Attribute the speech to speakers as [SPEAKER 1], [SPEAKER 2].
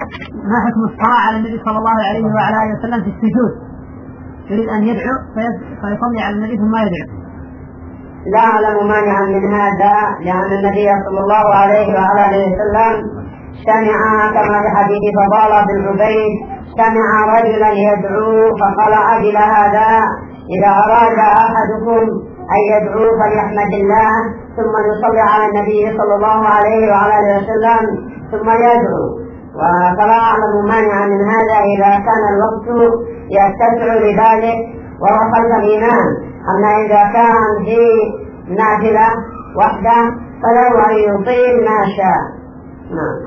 [SPEAKER 1] ما حكم الصلاة على النبي صلى الله عليه وعلى آله وسلم في السجود؟ يريد أن يدعو فيصلي على النبي ثم يدعو.
[SPEAKER 2] لا أعلم مانعا من هذا، لأن النبي صلى الله عليه وعلى آله وسلم سمع كما في حديث فضالة بن عبيد سمع رجلا يدعو فقال عجل هذا، إذا أراد أحدكم أن يدعو فليحمد الله ثم يصلي على النبي صلى الله عليه وعلى آله وسلم ثم يدعو. فلا أعلم مانعا من هذا إذا كان الوقت يتسع لذلك وهو خلف الإمام. أما إذا كان في نافلة وحده فله أن يطيل ما شاء. نعم.